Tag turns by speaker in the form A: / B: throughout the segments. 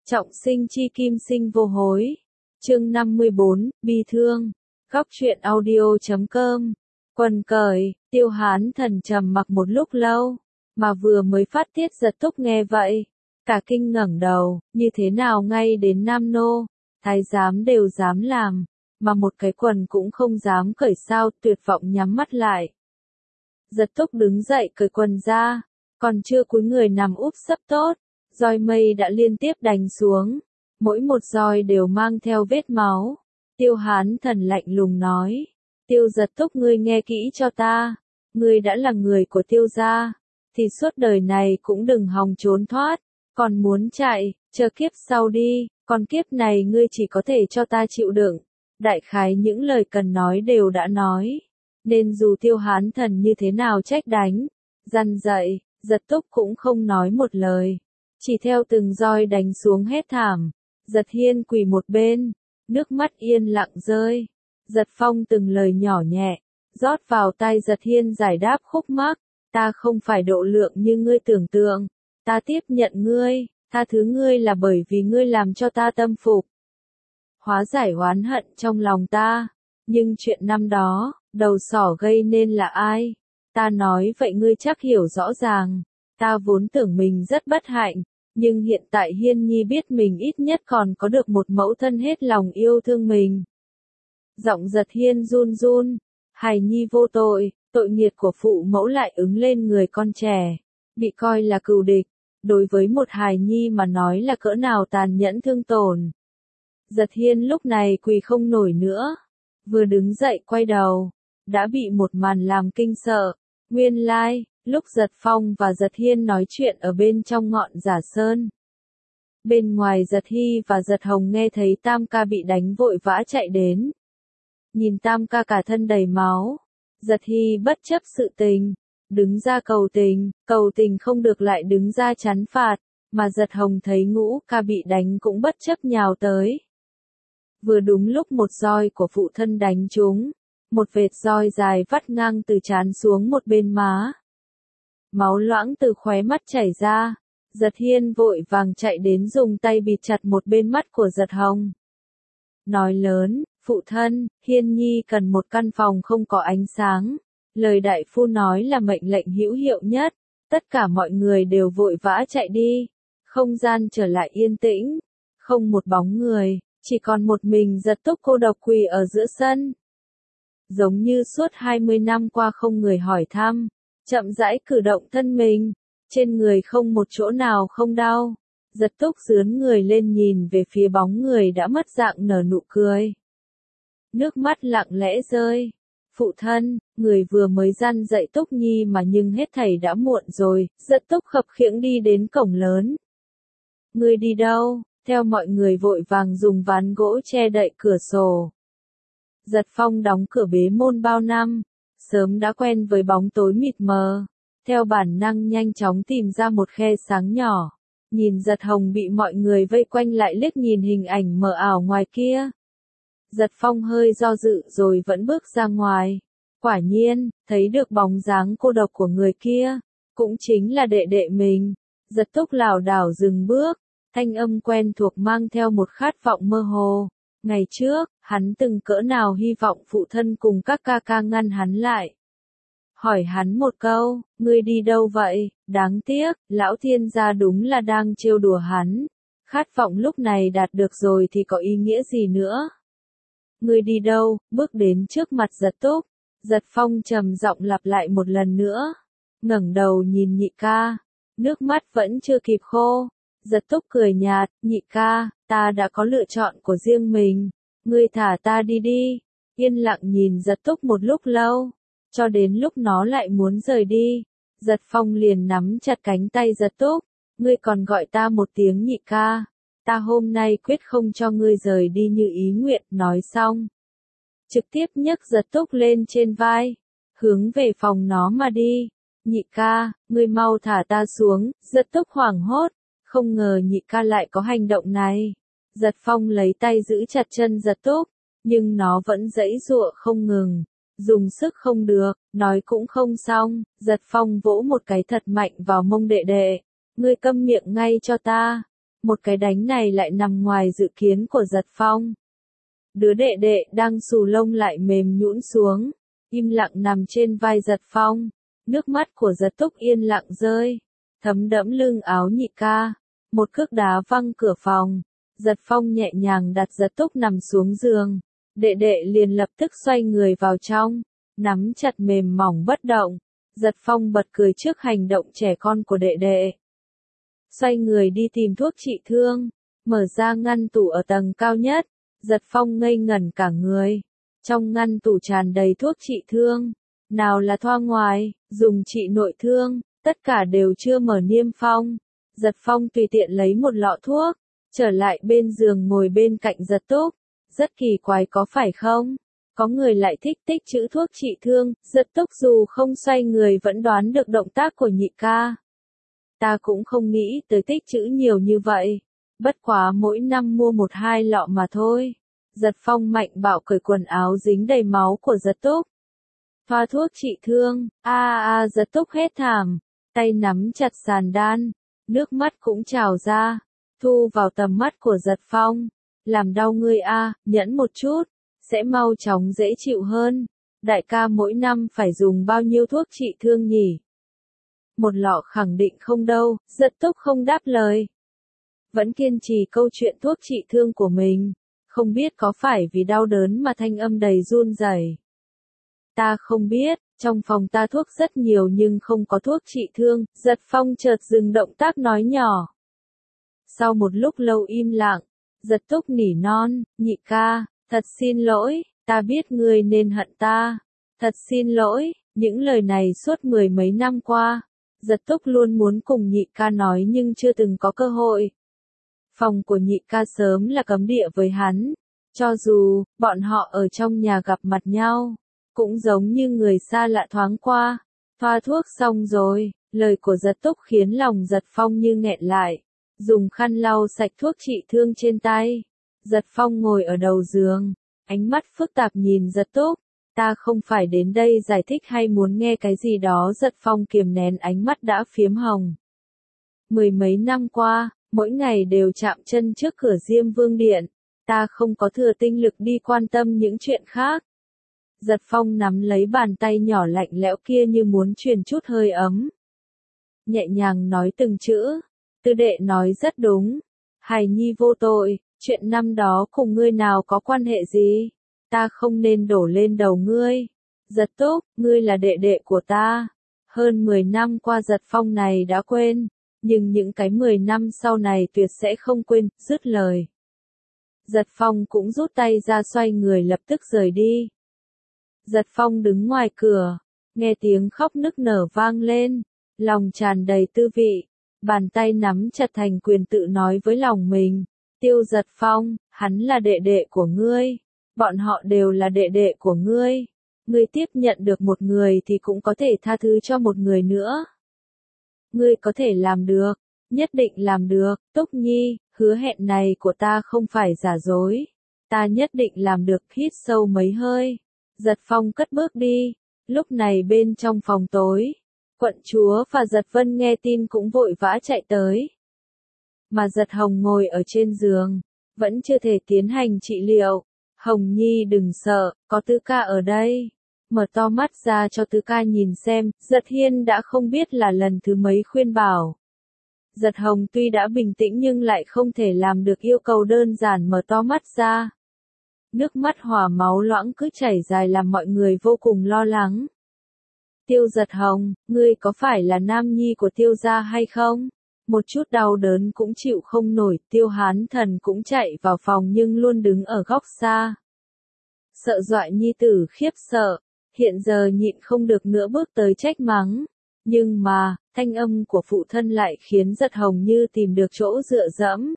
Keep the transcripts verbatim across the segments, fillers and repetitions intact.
A: Trọng sinh chi kim sinh vô hối. Chương năm mươi bốn, bi thương. Góc truyện audio chấm com. Quần cởi, Tiêu Hán Thần trầm mặc một lúc lâu, mà vừa mới phát tiết giật túc nghe vậy, cả kinh ngẩng đầu, như thế nào ngay đến Nam Nô, thái giám đều dám làm, mà một cái quần cũng không dám cởi sao, tuyệt vọng nhắm mắt lại. Giật túc đứng dậy cởi quần ra, còn chưa cúi người nằm úp sấp tốt, roi mây đã liên tiếp đánh xuống, mỗi một roi đều mang theo vết máu. Tiêu Hán Thần lạnh lùng nói, Tiêu Giật Túc, ngươi nghe kỹ cho ta, ngươi đã là người của Tiêu gia, thì suốt đời này cũng đừng hòng trốn thoát, còn muốn chạy, chờ kiếp sau đi, còn kiếp này ngươi chỉ có thể cho ta chịu đựng. Đại khái những lời cần nói đều đã nói, nên dù Tiêu Hán Thần như thế nào trách đánh, răn dạy, Giật Túc cũng không nói một lời, chỉ theo từng roi đánh xuống hét thảm. Giật Hiên quỳ một bên, nước mắt yên lặng rơi. Giật Phong từng lời nhỏ nhẹ, rót vào tai Giật Hiên giải đáp khúc mắc, ta không phải độ lượng như ngươi tưởng tượng, ta tiếp nhận ngươi, tha thứ ngươi là bởi vì ngươi làm cho ta tâm phục. Hóa giải oán hận trong lòng ta, nhưng chuyện năm đó, đầu sỏ gây nên là ai? Ta nói vậy ngươi chắc hiểu rõ ràng, ta vốn tưởng mình rất bất hạnh. Nhưng hiện tại Hiên Nhi biết mình ít nhất còn có được một mẫu thân hết lòng yêu thương mình. Giọng Giật Hiên run run, hài nhi vô tội, tội nghiệt của phụ mẫu lại ứng lên người con trẻ, bị coi là cừu địch, đối với một hài nhi mà nói là cỡ nào tàn nhẫn thương tổn. Giật Hiên lúc này quỳ không nổi nữa, vừa đứng dậy quay đầu, đã bị một màn làm kinh sợ, nguyên lai. Lúc Giật Phong và Giật Hiên nói chuyện ở bên trong ngọn Giả Sơn. Bên ngoài Giật Hy và Giật Hồng nghe thấy Tam ca bị đánh vội vã chạy đến. Nhìn Tam ca cả thân đầy máu, Giật Hy bất chấp sự tình, đứng ra cầu tình, cầu tình không được lại đứng ra chắn phạt, mà Giật Hồng thấy Ngũ ca bị đánh cũng bất chấp nhào tới. Vừa đúng lúc một roi của phụ thân đánh trúng, một vệt roi dài vắt ngang từ trán xuống một bên má. Máu loãng từ khóe mắt chảy ra, Giật Hiên vội vàng chạy đến dùng tay bịt chặt một bên mắt của Giật Hồng. Nói lớn, phụ thân, Hiên Nhi cần một căn phòng không có ánh sáng. Lời đại phu nói là mệnh lệnh hữu hiệu nhất, tất cả mọi người đều vội vã chạy đi. Không gian trở lại yên tĩnh, không một bóng người, chỉ còn một mình Giật Túc cô độc quỳ ở giữa sân. Giống như suốt hai mươi năm qua không người hỏi thăm. Chậm rãi cử động thân mình, trên người không một chỗ nào không đau. Giật Túc dướn người lên nhìn về phía bóng người đã mất dạng nở nụ cười. Nước mắt lặng lẽ rơi. Phụ thân, người vừa mới răn dạy Túc Nhi mà nhưng hết thảy đã muộn rồi. Giật Túc khập khiễng đi đến cổng lớn. Người đi đâu? Theo mọi người vội vàng dùng ván gỗ che đậy cửa sổ. Giật Phong đóng cửa bế môn bao năm. Sớm đã quen với bóng tối mịt mờ, theo bản năng nhanh chóng tìm ra một khe sáng nhỏ, nhìn Giật Hồng bị mọi người vây quanh lại liếc nhìn hình ảnh mờ ảo ngoài kia. Giật Phong hơi do dự rồi vẫn bước ra ngoài, quả nhiên, thấy được bóng dáng cô độc của người kia, cũng chính là đệ đệ mình. Giật Túc lảo đảo dừng bước, thanh âm quen thuộc mang theo một khát vọng mơ hồ. Ngày trước, hắn từng cỡ nào hy vọng phụ thân cùng các ca ca ngăn hắn lại. Hỏi hắn một câu, ngươi đi đâu vậy? Đáng tiếc, lão thiên gia đúng là đang trêu đùa hắn. Khát vọng lúc này đạt được rồi thì có ý nghĩa gì nữa? Ngươi đi đâu? Bước đến trước mặt Giật Túc. Giật Phong trầm giọng lặp lại một lần nữa. Ngẩng đầu nhìn nhị ca. Nước mắt vẫn chưa kịp khô. Giật Túc cười nhạt, nhị ca, ta đã có lựa chọn của riêng mình, ngươi thả ta đi đi. Yên lặng nhìn Giật Túc một lúc lâu, cho đến lúc nó lại muốn rời đi. Giật Phong liền nắm chặt cánh tay Giật Túc, ngươi còn gọi ta một tiếng nhị ca, ta hôm nay quyết không cho ngươi rời đi như ý nguyện. Nói xong, trực tiếp nhấc Giật Túc lên trên vai, hướng về phòng nó mà đi. Nhị ca, ngươi mau thả ta xuống. Giật Túc hoảng hốt. Không ngờ nhị ca lại có hành động này. Giật Phong lấy tay giữ chặt chân Giật Túc, nhưng nó vẫn giãy giụa không ngừng, dùng sức không được, nói cũng không xong. Giật Phong vỗ một cái thật mạnh vào mông đệ đệ. Ngươi câm miệng ngay cho ta. một cái đánh này lại nằm ngoài dự kiến của Giật Phong. Đứa đệ đệ đang xù lông lại mềm nhũn xuống, im lặng nằm trên vai Giật Phong, nước mắt của Giật Túc yên lặng rơi, thấm đẫm lưng áo nhị ca. Một cước đá văng cửa phòng, Giật Phong nhẹ nhàng đặt Giật Túc nằm xuống giường, đệ đệ liền lập tức xoay người vào trong, nắm chặt mềm mỏng bất động. Giật Phong bật cười trước hành động trẻ con của đệ đệ. Xoay người đi tìm thuốc trị thương, mở ra ngăn tủ ở tầng cao nhất, Giật Phong ngây ngẩn cả người. Trong ngăn tủ tràn đầy thuốc trị thương, nào là thoa ngoài, dùng trị nội thương, tất cả đều chưa mở niêm phong. Giật Phong tùy tiện lấy một lọ thuốc, trở lại bên giường ngồi bên cạnh Giật Túc. Rất kỳ quái có phải không? Có người lại thích tích trữ thuốc trị thương, Giật Túc dù không xoay người vẫn đoán được động tác của nhị ca. Ta cũng không nghĩ tới tích trữ nhiều như vậy. Bất quá mỗi năm mua một hai lọ mà thôi. Giật Phong mạnh bạo cởi quần áo dính đầy máu của Giật Túc. Thoa thuốc trị thương, a à, a à, Giật Túc hét thảm, tay nắm chặt sàn đan, nước mắt cũng trào ra, thu vào tầm mắt của Giật Phong. Làm đau ngươi a, à, nhẫn một chút, sẽ mau chóng dễ chịu hơn. Đại ca mỗi năm phải dùng bao nhiêu thuốc trị thương nhỉ? Một lọ khẳng định không đâu, Giật Túc không đáp lời. Vẫn kiên trì câu chuyện thuốc trị thương của mình, không biết có phải vì đau đớn mà thanh âm đầy run rẩy. Ta không biết, trong phòng ta thuốc rất nhiều nhưng không có thuốc trị thương. Giật Phong chợt dừng động tác nói nhỏ. Sau một lúc lâu im lặng, Giật Túc nỉ non, nhị ca, thật xin lỗi, ta biết ngươi nên hận ta. Thật xin lỗi, những lời này suốt mười mấy năm qua, Giật Túc luôn muốn cùng nhị ca nói nhưng chưa từng có cơ hội. Phòng của nhị ca sớm là cấm địa với hắn, cho dù bọn họ ở trong nhà gặp mặt nhau, cũng giống như người xa lạ thoáng qua. Thoa thuốc xong rồi, lời của Giật Túc khiến lòng Giật Phong như nghẹn lại, dùng khăn lau sạch thuốc trị thương trên tay. Giật Phong ngồi ở đầu giường, ánh mắt phức tạp nhìn Giật Túc. Ta không phải đến đây giải thích hay muốn nghe cái gì đó. Giật Phong kiềm nén ánh mắt đã phiếm hồng. Mười mấy năm qua, mỗi ngày đều chạm chân trước cửa Diêm Vương Điện, ta không có thừa tinh lực đi quan tâm những chuyện khác. Giật Phong nắm lấy bàn tay nhỏ lạnh lẽo kia như muốn truyền chút hơi ấm. Nhẹ nhàng nói từng chữ, Tư đệ nói rất đúng. Hài nhi vô tội, chuyện năm đó cùng ngươi nào có quan hệ gì? Ta không nên đổ lên đầu ngươi. Giật Túc, ngươi là đệ đệ của ta. Hơn mười năm qua Giật Phong này đã quên, nhưng những cái mười năm sau này tuyệt sẽ không quên. Dứt lời, Giật Phong cũng rút tay ra xoay người lập tức rời đi. Giật Phong đứng ngoài cửa, nghe tiếng khóc nức nở vang lên, lòng tràn đầy tư vị, bàn tay nắm chặt thành quyền tự nói với lòng mình. Tiêu Giật Phong, hắn là đệ đệ của ngươi. Bọn họ đều là đệ đệ của ngươi. Ngươi tiếp nhận được một người thì cũng có thể tha thứ cho một người nữa. Ngươi có thể làm được, nhất định làm được. Túc Nhi, hứa hẹn này của ta không phải giả dối. Ta nhất định làm được. Hít sâu mấy hơi, Giật Phong cất bước đi. Lúc này bên trong phòng tối, quận chúa và Giật Vân nghe tin cũng vội vã chạy tới. Mà Giật Hồng ngồi ở trên giường, vẫn chưa thể tiến hành trị liệu. Hồng Nhi đừng sợ, có Tứ ca ở đây. Mở to mắt ra cho Tứ ca nhìn xem. Giật Hiên đã không biết là lần thứ mấy khuyên bảo. Giật Hồng tuy đã bình tĩnh nhưng lại không thể làm được yêu cầu đơn giản mở to mắt ra. Nước mắt hỏa máu loãng cứ chảy dài làm mọi người vô cùng lo lắng. Tiêu Giật Hồng, ngươi có phải là nam nhi của Tiêu gia hay không? Một chút đau đớn cũng chịu không nổi. Tiêu Hán Thần cũng chạy vào phòng nhưng luôn đứng ở góc xa. Sợ dọa nhi tử khiếp sợ, hiện giờ nhịn không được nữa bước tới trách mắng. Nhưng mà, thanh âm của phụ thân lại khiến Giật Hồng như tìm được chỗ dựa dẫm.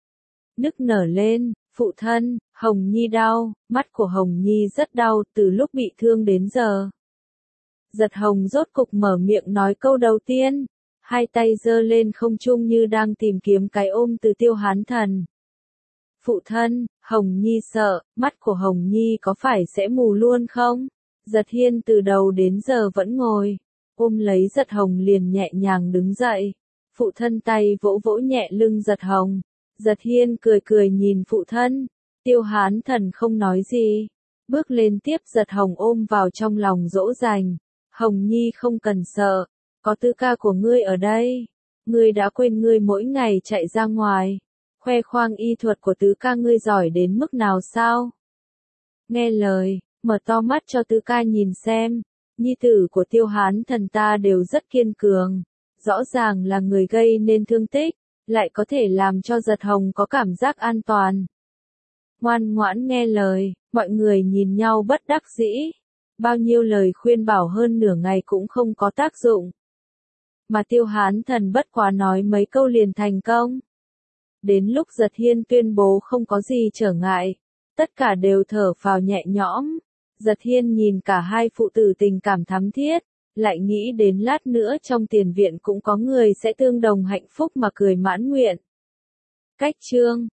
A: Nức nở lên, phụ thân, Hồng Nhi đau, mắt của Hồng Nhi rất đau từ lúc bị thương đến giờ. Giật Hồng rốt cục mở miệng nói câu đầu tiên, hai tay giơ lên không trung như đang tìm kiếm cái ôm từ Tiêu Hán Thần. Phụ thân, Hồng Nhi sợ, mắt của Hồng Nhi có phải sẽ mù luôn không? Giật Hiên từ đầu đến giờ vẫn ngồi, ôm lấy Giật Hồng liền nhẹ nhàng đứng dậy. Phụ thân tay vỗ vỗ nhẹ lưng Giật Hồng, Giật Hiên cười cười nhìn phụ thân, Tiêu Hán Thần không nói gì, bước lên tiếp Giật Hồng ôm vào trong lòng dỗ dành. Hồng Nhi không cần sợ, có tứ ca của ngươi ở đây, ngươi đã quên ngươi mỗi ngày chạy ra ngoài, khoe khoang y thuật của tứ ca ngươi giỏi đến mức nào sao? Nghe lời, mở to mắt cho tứ ca nhìn xem, nhi tử của Tiêu Hán Thần ta đều rất kiên cường, rõ ràng là người gây nên thương tích, lại có thể làm cho Giật Hồng có cảm giác an toàn. Ngoan ngoãn nghe lời, mọi người nhìn nhau bất đắc dĩ, bao nhiêu lời khuyên bảo hơn nửa ngày cũng không có tác dụng. Mà Tiêu Hán Thần bất quá nói mấy câu liền thành công. Đến lúc Giật Hiên tuyên bố không có gì trở ngại, tất cả đều thở phào nhẹ nhõm. Giật Hiên nhìn cả hai phụ tử tình cảm thắm thiết, lại nghĩ đến lát nữa trong tiền viện cũng có người sẽ tương đồng hạnh phúc mà cười mãn nguyện. Cách chương